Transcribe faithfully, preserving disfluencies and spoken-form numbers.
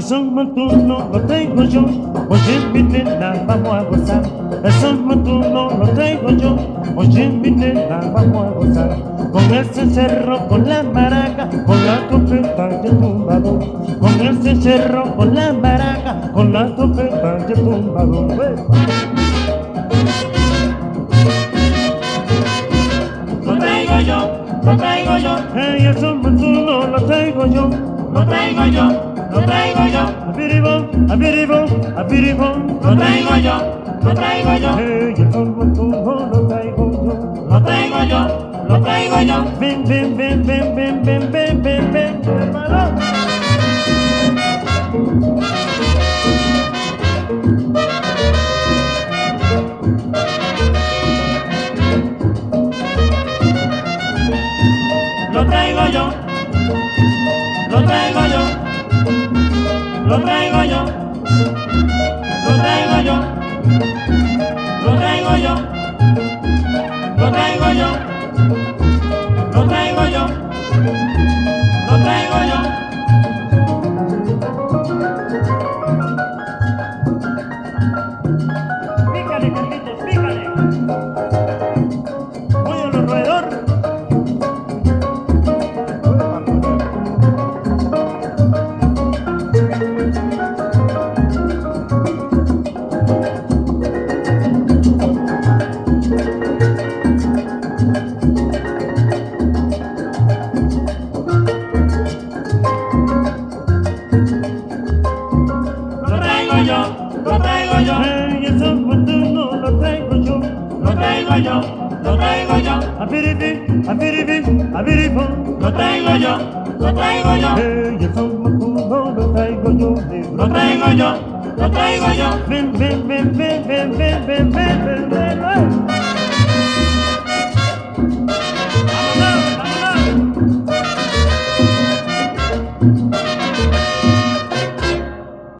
son montuno lo traigo yo, oye mi nena, vamos a gozar. Son montuno lo traigo yo, oye mi nena, vamos a gozar. Con el cencerro, con la maraca, con la trompeta y el tumbador. Con el cencerro, con la maraca, con la trompeta y el tumbador. Lo traigo yo, lo traigo yo. Hey, el son montuno lo traigo yo, lo traigo yo, lo traigo yo. Abiribón, abiribón, abiribón, lo traigo yo, lo traigo yo. Hey, el son montuno lo traigo yo, lo traigo yo, lo traigo yo. Ven, ven, ven, ven, ven, ven, ven, ven, ven, hermano. Lo traigo yo, lo traigo yo, lo traigo yo, lo traigo yo, lo traigo yo, lo traigo yo, lo traigo yo, lo traigo yo. Pícale, Carlitos, pícale. Voy a los roedores. Lo traigo yo, Hey, el son montuno lo traigo yo, lo traigo yo, lo traigo yo. abiribi, abiribi, abiribón. Lo traigo yo, lo traigo yo, Hey, el son montuno lo traigo yo, lo traigo yo, lo traigo yo. Ven, ven, ven, ven, ven, ven, ven, ven, ven, ven.